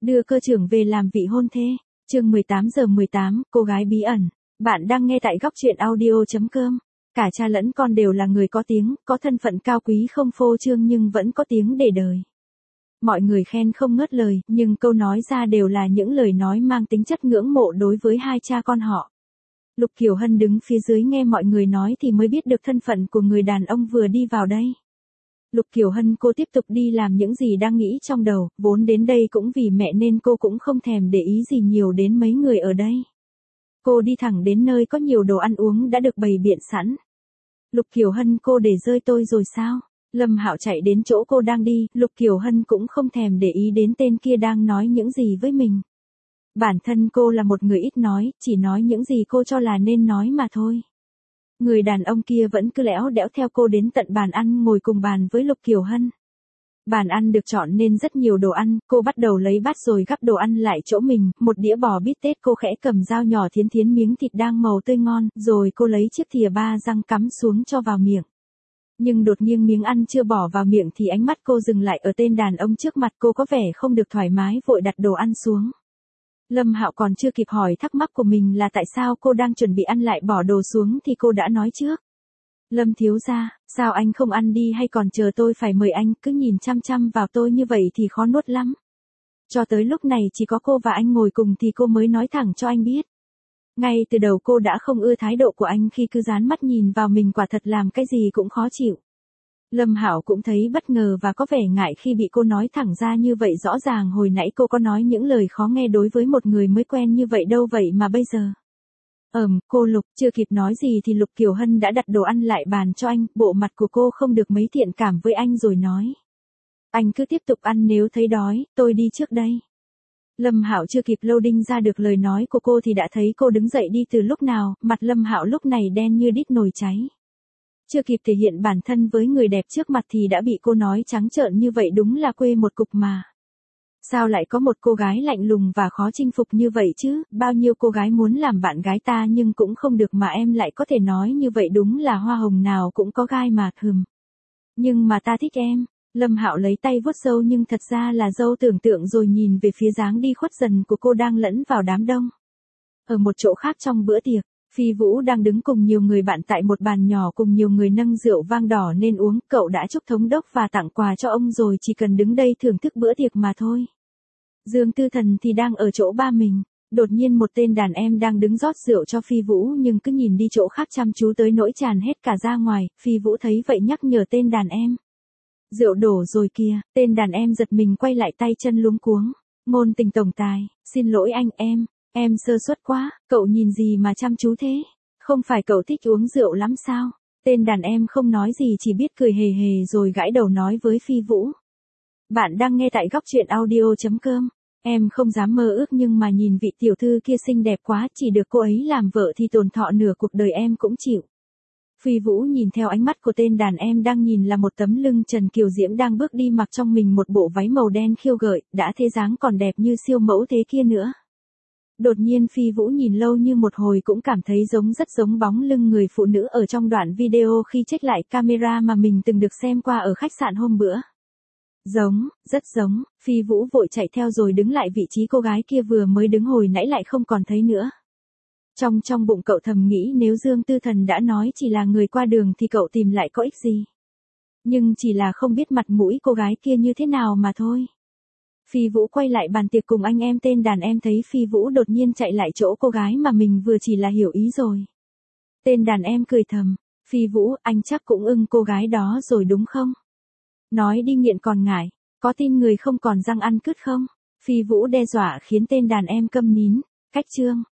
Đưa cơ trưởng về làm vị hôn thê. Chương 18:18, cô gái bí ẩn. Bạn đang nghe tại góc truyện audio.com. Cả cha lẫn con đều là người có tiếng, có thân phận cao quý không phô trương nhưng vẫn có tiếng để đời. Mọi người khen không ngớt lời, nhưng câu nói ra đều là những lời nói mang tính chất ngưỡng mộ đối với hai cha con họ. Lục Kiều Hân đứng phía dưới nghe mọi người nói thì mới biết được thân phận của người đàn ông vừa đi vào đây. Lục Kiều Hân cô tiếp tục đi làm những gì đang nghĩ trong đầu, vốn đến đây cũng vì mẹ nên cô cũng không thèm để ý gì nhiều đến mấy người ở đây. Cô đi thẳng đến nơi có nhiều đồ ăn uống đã được bày biện sẵn. Lục Kiều Hân cô để rơi tôi rồi sao? Lâm Hạo chạy đến chỗ cô đang đi, Lục Kiều Hân cũng không thèm để ý đến tên kia đang nói những gì với mình. Bản thân cô là một người ít nói, chỉ nói những gì cô cho là nên nói mà thôi. Người đàn ông kia vẫn cứ lẽo đẽo theo cô đến tận bàn ăn ngồi cùng bàn với Lục Kiều Hân. Bàn ăn được chọn nên rất nhiều đồ ăn, cô bắt đầu lấy bát rồi gắp đồ ăn lại chỗ mình, một đĩa bò bít tết cô khẽ cầm dao nhỏ thiến thiến miếng thịt đang màu tươi ngon, rồi cô lấy chiếc thìa ba răng cắm xuống cho vào miệng. Nhưng đột nhiên miếng ăn chưa bỏ vào miệng thì ánh mắt cô dừng lại ở tên đàn ông trước mặt, cô có vẻ không được thoải mái vội đặt đồ ăn xuống. Lâm Hạo còn chưa kịp hỏi thắc mắc của mình là tại sao cô đang chuẩn bị ăn lại bỏ đồ xuống thì cô đã nói trước. Lâm thiếu gia, sao anh không ăn đi hay còn chờ tôi phải mời anh, cứ nhìn chăm chăm vào tôi như vậy thì khó nuốt lắm. Cho tới lúc này chỉ có cô và anh ngồi cùng thì cô mới nói thẳng cho anh biết. Ngay từ đầu cô đã không ưa thái độ của anh khi cứ dán mắt nhìn vào mình, quả thật làm cái gì cũng khó chịu. Lâm Hạo cũng thấy bất ngờ và có vẻ ngại khi bị cô nói thẳng ra như vậy, rõ ràng hồi nãy cô có nói những lời khó nghe đối với một người mới quen như vậy đâu, vậy mà bây giờ. Cô Lục, chưa kịp nói gì thì Lục Kiều Hân đã đặt đồ ăn lại bàn cho anh, bộ mặt của cô không được mấy thiện cảm với anh rồi nói. Anh cứ tiếp tục ăn, nếu thấy đói, tôi đi trước đây. Lâm Hạo chưa kịp loading ra được lời nói của cô thì đã thấy cô đứng dậy đi từ lúc nào, mặt Lâm Hạo lúc này đen như đít nồi cháy. Chưa kịp thể hiện bản thân với người đẹp trước mặt thì đã bị cô nói trắng trợn như vậy, đúng là quê một cục mà. Sao lại có một cô gái lạnh lùng và khó chinh phục như vậy chứ, bao nhiêu cô gái muốn làm bạn gái ta nhưng cũng không được mà em lại có thể nói như vậy, đúng là hoa hồng nào cũng có gai mà. Nhưng mà ta thích em. Lâm Hạo lấy tay vuốt râu nhưng thật ra là râu tưởng tượng, rồi nhìn về phía dáng đi khuất dần của cô đang lẫn vào đám đông. Ở một chỗ khác trong bữa tiệc, Phi Vũ đang đứng cùng nhiều người bạn tại một bàn nhỏ cùng nhiều người nâng rượu vang đỏ nên uống, cậu đã chúc thống đốc và tặng quà cho ông rồi, chỉ cần đứng đây thưởng thức bữa tiệc mà thôi. Dương Tư Thần thì đang ở chỗ ba mình, đột nhiên một tên đàn em đang đứng rót rượu cho Phi Vũ nhưng cứ nhìn đi chỗ khác chăm chú tới nỗi tràn hết cả ra ngoài, Phi Vũ thấy vậy nhắc nhở tên đàn em. Rượu đổ rồi kìa, tên đàn em giật mình quay lại, tay chân luống cuống. Ngôn Tình tổng tài, xin lỗi anh em sơ suất quá, cậu nhìn gì mà chăm chú thế? Không phải cậu thích uống rượu lắm sao? Tên đàn em không nói gì, chỉ biết cười hề hề rồi gãi đầu nói với Phi Vũ. Bạn đang nghe tại góc truyện audio.com. Em không dám mơ ước nhưng mà nhìn vị tiểu thư kia xinh đẹp quá, chỉ được cô ấy làm vợ thì tồn thọ nửa cuộc đời em cũng chịu. Phi Vũ nhìn theo ánh mắt của tên đàn em đang nhìn là một tấm lưng trần kiều diễm đang bước đi mặc trong mình một bộ váy màu đen khiêu gợi, đã thế dáng còn đẹp như siêu mẫu thế kia nữa. Đột nhiên Phi Vũ nhìn lâu như một hồi cũng cảm thấy rất giống bóng lưng người phụ nữ ở trong đoạn video khi check lại camera mà mình từng được xem qua ở khách sạn hôm bữa. Rất giống, Phi Vũ vội chạy theo rồi đứng lại vị trí cô gái kia vừa mới đứng hồi nãy lại không còn thấy nữa. Trong bụng cậu thầm nghĩ nếu Dương Tư Thần đã nói chỉ là người qua đường thì cậu tìm lại có ích gì. Nhưng chỉ là không biết mặt mũi cô gái kia như thế nào mà thôi. Phi Vũ quay lại bàn tiệc cùng anh em, tên đàn em thấy Phi Vũ đột nhiên chạy lại chỗ cô gái mà mình vừa chỉ là hiểu ý rồi. Tên đàn em cười thầm, Phi Vũ, anh chắc cũng ưng cô gái đó rồi đúng không? Nói đi nghiện còn ngại, có tin người không còn răng ăn cứt không? Phi Vũ đe dọa khiến tên đàn em câm nín. Cách chương